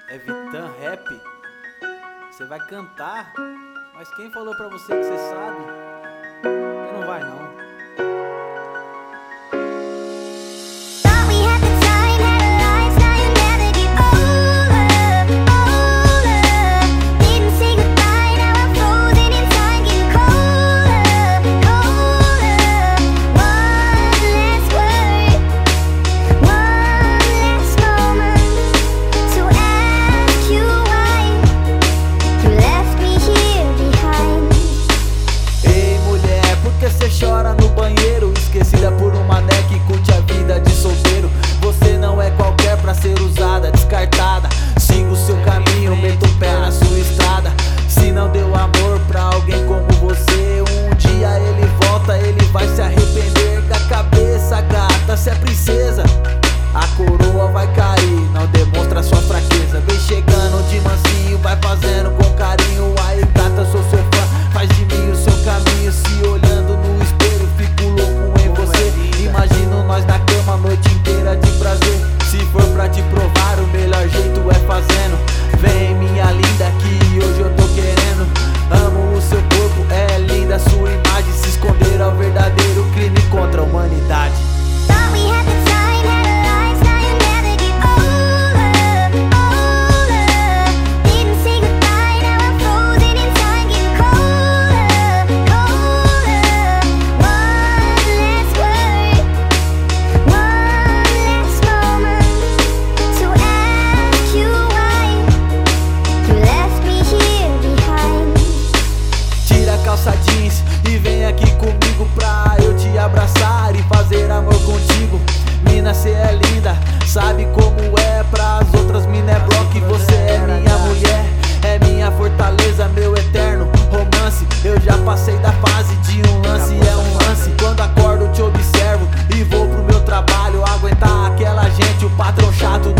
É Vitan Rap? Você vai cantar? Mas quem falou pra você que você sabe? Você não vai não. Chora no banheiro, esquecida por um mané que curte a vida de solteiro. Você não é qualquer pra ser usada, descartada. Siga o seu caminho, meta o pé na sua estrada. Se não deu amor pra alguém como você, um dia ele volta, ele vai se arrepender. Da cabeça, gata, se é princesa, a coroa vai cair, não demonstra sua fraqueza. Vem chegando de mansinho, vai fazendo com carinho. Aí gata, sou seu fã, faz de mim o seu caminho. Se olhando no espelho, fico louco em você. Imagino nós na cama a noite inteira de prazer. Se for pra te provar, o melhor jeito é fazendo. Vem minha linda que hoje eu tô querendo. Amo o seu corpo, é linda a sua imagem. Se esconder é o verdadeiro crime contra a humanidade. Jeans e vem aqui comigo pra eu te abraçar e fazer amor contigo. Mina, cê é linda, sabe como é. Pras outras mina é bloco, você é minha mulher. É minha fortaleza, meu eterno romance. Eu já passei da fase de um lance, é um lance. Quando acordo te observo e vou pro meu trabalho, aguentar aquela gente, o patrão chato